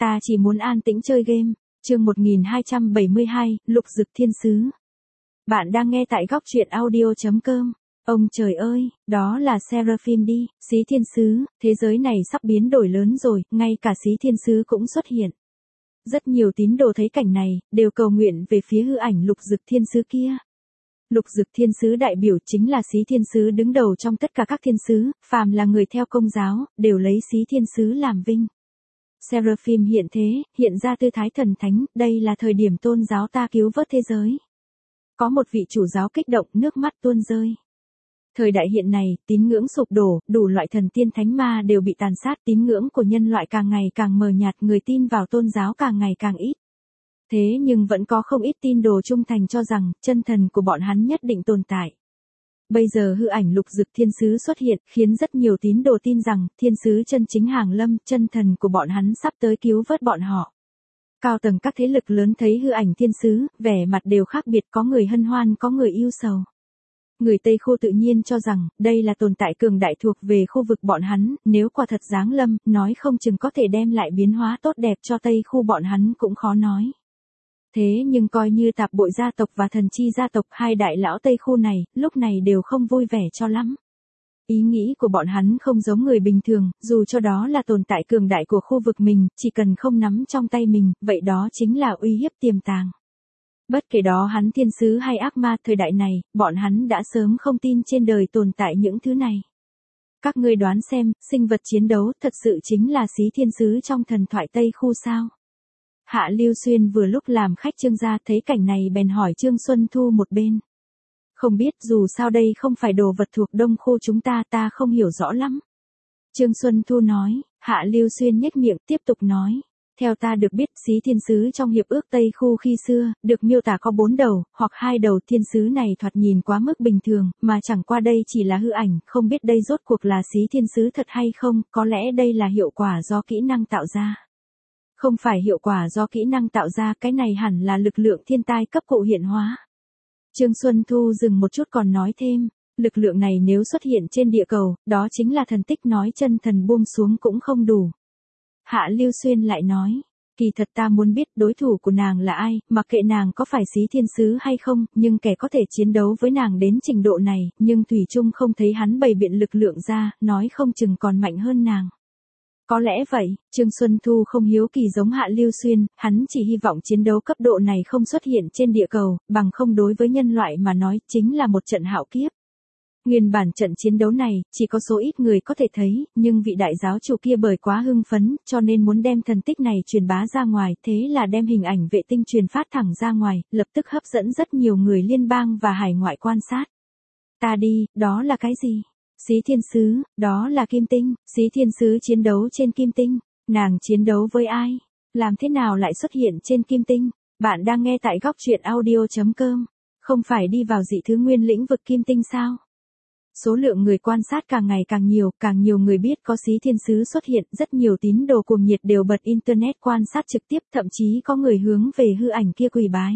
ta chỉ muốn an tĩnh chơi game. Chương 1272, Lục Dực Thiên Sứ. Bạn đang nghe tại góc truyện audio.com. Ông trời ơi, đó là Seraphim đi, Xí Thiên Sứ, thế giới này sắp biến đổi lớn rồi, ngay cả Xí Thiên Sứ cũng xuất hiện. Rất nhiều tín đồ thấy cảnh này, đều cầu nguyện về phía hư ảnh Lục Dực Thiên Sứ kia. Lục Dực Thiên Sứ đại biểu chính là Xí Thiên Sứ đứng đầu trong tất cả các thiên sứ, phàm là người theo Công giáo, đều lấy Xí Thiên Sứ làm vinh. Seraphim hiện thế, hiện ra tư thái thần thánh, đây là thời điểm tôn giáo ta cứu vớt thế giới. Có một vị chủ giáo kích động, nước mắt tuôn rơi. Thời đại hiện này, tín ngưỡng sụp đổ, đủ loại thần tiên thánh ma đều bị tàn sát, tín ngưỡng của nhân loại càng ngày càng mờ nhạt, người tin vào tôn giáo càng ngày càng ít. Thế nhưng vẫn có không ít tín đồ trung thành cho rằng, chân thần của bọn hắn nhất định tồn tại. Bây giờ hư ảnh Lục Dực Thiên Sứ xuất hiện, khiến rất nhiều tín đồ tin rằng, thiên sứ chân chính hàng lâm, chân thần của bọn hắn sắp tới cứu vớt bọn họ. Cao tầng các thế lực lớn thấy hư ảnh thiên sứ, vẻ mặt đều khác biệt, có người hân hoan, có người yêu sầu. Người Tây Khu tự nhiên cho rằng, đây là tồn tại cường đại thuộc về khu vực bọn hắn, nếu quả thật giáng lâm, nói không chừng có thể đem lại biến hóa tốt đẹp cho Tây Khu bọn hắn cũng khó nói. Thế nhưng coi như Tạp Bội gia tộc và Thần Chi gia tộc, hai đại lão Tây Khu này, lúc này đều không vui vẻ cho lắm. Ý nghĩ của bọn hắn không giống người bình thường, dù cho đó là tồn tại cường đại của khu vực mình, chỉ cần không nắm trong tay mình, vậy đó chính là uy hiếp tiềm tàng. Bất kể đó hắn thiên sứ hay ác ma, thời đại này, bọn hắn đã sớm không tin trên đời tồn tại những thứ này. Các ngươi đoán xem, sinh vật chiến đấu thật sự chính là Xí Thiên Sứ trong thần thoại Tây Khu sao? Hạ Lưu Xuyên vừa lúc làm khách Trương gia thấy cảnh này bèn hỏi Trương Xuân Thu một bên. Không biết, dù sao đây không phải đồ vật thuộc Đông Khu chúng ta không hiểu rõ lắm. Trương Xuân Thu nói, Hạ Lưu Xuyên nhếch miệng tiếp tục nói. Theo ta được biết, Xí Thiên Sứ trong hiệp ước Tây Khu khi xưa, được miêu tả có 4 đầu, hoặc 2 đầu. Thiên sứ này thoạt nhìn quá mức bình thường, mà chẳng qua đây chỉ là hư ảnh, không biết đây rốt cuộc là Xí Thiên Sứ thật hay không, có lẽ đây là hiệu quả do kỹ năng tạo ra. Không phải hiệu quả do kỹ năng tạo ra, cái này hẳn là lực lượng thiên tai cấp cụ hiện hóa. Trương Xuân Thu dừng một chút còn nói thêm, lực lượng này nếu xuất hiện trên địa cầu, đó chính là thần tích, nói chân thần buông xuống cũng không đủ. Hạ Lưu Xuyên lại nói, kỳ thật ta muốn biết đối thủ của nàng là ai, mặc kệ nàng có phải Xí Thiên Sứ hay không, nhưng kẻ có thể chiến đấu với nàng đến trình độ này, nhưng thủy chung không thấy hắn bày biện lực lượng ra, nói không chừng còn mạnh hơn nàng. Có lẽ vậy, Trương Xuân Thu không hiếu kỳ giống Hạ Lưu Xuyên, hắn chỉ hy vọng chiến đấu cấp độ này không xuất hiện trên địa cầu, bằng không đối với nhân loại mà nói, chính là một trận hạo kiếp. Nguyên bản trận chiến đấu này, chỉ có số ít người có thể thấy, nhưng vị đại giáo chủ kia bởi quá hưng phấn, cho nên muốn đem thần tích này truyền bá ra ngoài, thế là đem hình ảnh vệ tinh truyền phát thẳng ra ngoài, lập tức hấp dẫn rất nhiều người liên bang và hải ngoại quan sát. Ta đi, đó là cái gì? Xí Thiên Sứ, đó là Kim Tinh, Xí Thiên Sứ chiến đấu trên Kim Tinh, nàng chiến đấu với ai? Làm thế nào lại xuất hiện trên Kim Tinh? Bạn đang nghe tại góc truyện audio.com, không phải đi vào dị thứ nguyên lĩnh vực Kim Tinh sao? Số lượng người quan sát càng ngày càng nhiều người biết có Xí Thiên Sứ xuất hiện, rất nhiều tín đồ cuồng nhiệt đều bật internet quan sát trực tiếp, thậm chí có người hướng về hư ảnh kia quỳ bái.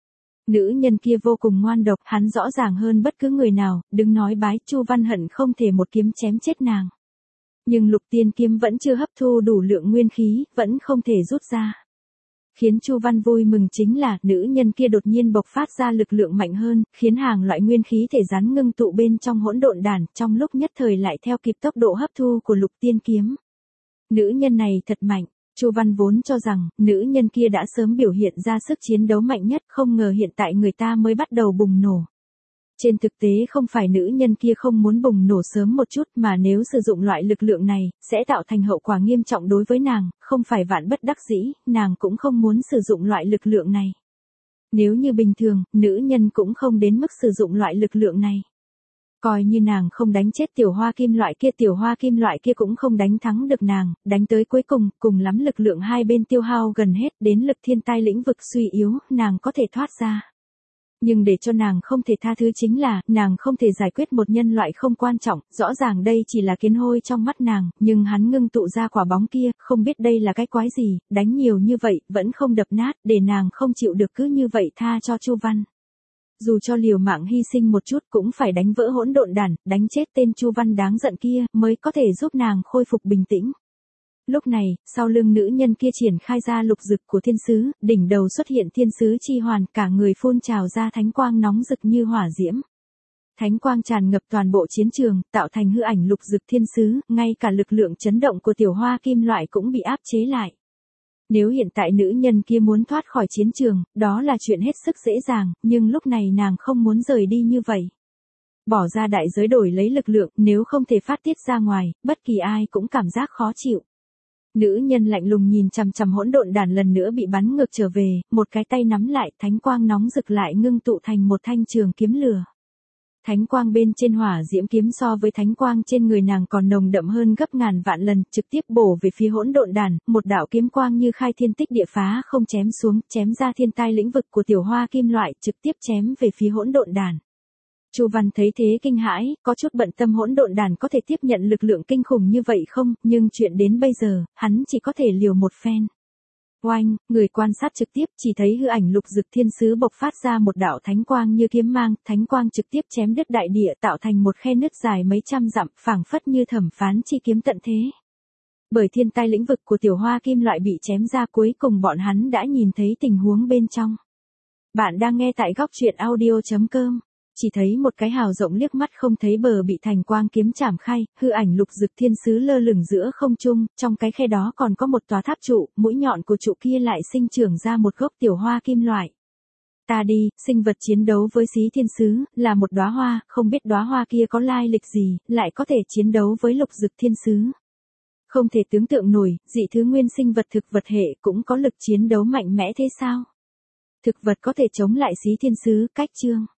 Nữ nhân kia vô cùng ngoan độc, hắn rõ ràng hơn bất cứ người nào, đừng nói bái, Chu Văn hận không thể một kiếm chém chết nàng. Nhưng Lục Tiên Kiếm vẫn chưa hấp thu đủ lượng nguyên khí, vẫn không thể rút ra. Khiến Chu Văn vui mừng chính là, nữ nhân kia đột nhiên bộc phát ra lực lượng mạnh hơn, khiến hàng loại nguyên khí thể rắn ngưng tụ bên trong hỗn độn đàn, trong lúc nhất thời lại theo kịp tốc độ hấp thu của Lục Tiên Kiếm. Nữ nhân này thật mạnh. Chu Văn vốn cho rằng, nữ nhân kia đã sớm biểu hiện ra sức chiến đấu mạnh nhất, không ngờ hiện tại người ta mới bắt đầu bùng nổ. Trên thực tế không phải nữ nhân kia không muốn bùng nổ sớm một chút, mà nếu sử dụng loại lực lượng này, sẽ tạo thành hậu quả nghiêm trọng đối với nàng, không phải vạn bất đắc dĩ, nàng cũng không muốn sử dụng loại lực lượng này. Nếu như bình thường, nữ nhân cũng không đến mức sử dụng loại lực lượng này. Coi như nàng không đánh chết tiểu hoa kim loại kia cũng không đánh thắng được nàng, đánh tới cuối cùng, cùng lắm lực lượng hai bên tiêu hao gần hết, đến lực thiên tai lĩnh vực suy yếu, nàng có thể thoát ra. Nhưng để cho nàng không thể tha thứ chính là, nàng không thể giải quyết một nhân loại không quan trọng, rõ ràng đây chỉ là kiến hôi trong mắt nàng, nhưng hắn ngưng tụ ra quả bóng kia, không biết đây là cái quái gì, đánh nhiều như vậy, vẫn không đập nát, để nàng không chịu được cứ như vậy tha cho Chu Văn. Dù cho liều mạng hy sinh một chút cũng phải đánh vỡ hỗn độn đàn, đánh chết tên Chu Văn đáng giận kia, mới có thể giúp nàng khôi phục bình tĩnh. Lúc này, sau lưng nữ nhân kia triển khai ra lục dực của thiên sứ, đỉnh đầu xuất hiện thiên sứ chi hoàn, cả người phun trào ra thánh quang nóng rực như hỏa diễm. Thánh quang tràn ngập toàn bộ chiến trường, tạo thành hư ảnh lục dực thiên sứ, ngay cả lực lượng chấn động của tiểu hoa kim loại cũng bị áp chế lại. Nếu hiện tại nữ nhân kia muốn thoát khỏi chiến trường, đó là chuyện hết sức dễ dàng, nhưng lúc này nàng không muốn rời đi như vậy. Bỏ ra đại giới đổi lấy lực lượng, nếu không thể phát tiết ra ngoài, bất kỳ ai cũng cảm giác khó chịu. Nữ nhân lạnh lùng nhìn chằm chằm hỗn độn đàn lần nữa bị bắn ngược trở về, một cái tay nắm lại, thánh quang nóng rực lại ngưng tụ thành một thanh trường kiếm lửa. Thánh quang bên trên hỏa diễm kiếm so với thánh quang trên người nàng còn nồng đậm hơn gấp ngàn vạn lần, trực tiếp bổ về phía hỗn độn đàn, một đạo kiếm quang như khai thiên tích địa phá không chém xuống, chém ra thiên tai lĩnh vực của tiểu hoa kim loại, trực tiếp chém về phía hỗn độn đàn. Chu Văn thấy thế kinh hãi, có chút bận tâm hỗn độn đàn có thể tiếp nhận lực lượng kinh khủng như vậy không, nhưng chuyện đến bây giờ, hắn chỉ có thể liều một phen. Oanh, người quan sát trực tiếp chỉ thấy hư ảnh lục dực thiên sứ bộc phát ra một đạo thánh quang như kiếm mang, thánh quang trực tiếp chém đứt đại địa tạo thành một khe nứt dài mấy trăm dặm, phảng phất như thẩm phán chi kiếm tận thế. Bởi thiên tai lĩnh vực của tiểu hoa kim loại bị chém ra, cuối cùng bọn hắn đã nhìn thấy tình huống bên trong. Bạn đang nghe tại góc truyện audio.com. Chỉ thấy một cái hào rộng liếc mắt không thấy bờ bị thành quang kiếm chảm khai, hư ảnh lục dực thiên sứ lơ lửng giữa không trung, trong cái khe đó còn có một tòa tháp trụ, mũi nhọn của trụ kia lại sinh trưởng ra một gốc tiểu hoa kim loại. Ta đi, sinh vật chiến đấu với xí thiên sứ, là một đóa hoa, không biết đóa hoa kia có lai lịch gì, lại có thể chiến đấu với lục dực thiên sứ. Không thể tưởng tượng nổi, dị thứ nguyên sinh vật thực vật hệ cũng có lực chiến đấu mạnh mẽ thế sao? Thực vật có thể chống lại xí thiên sứ, cách chương.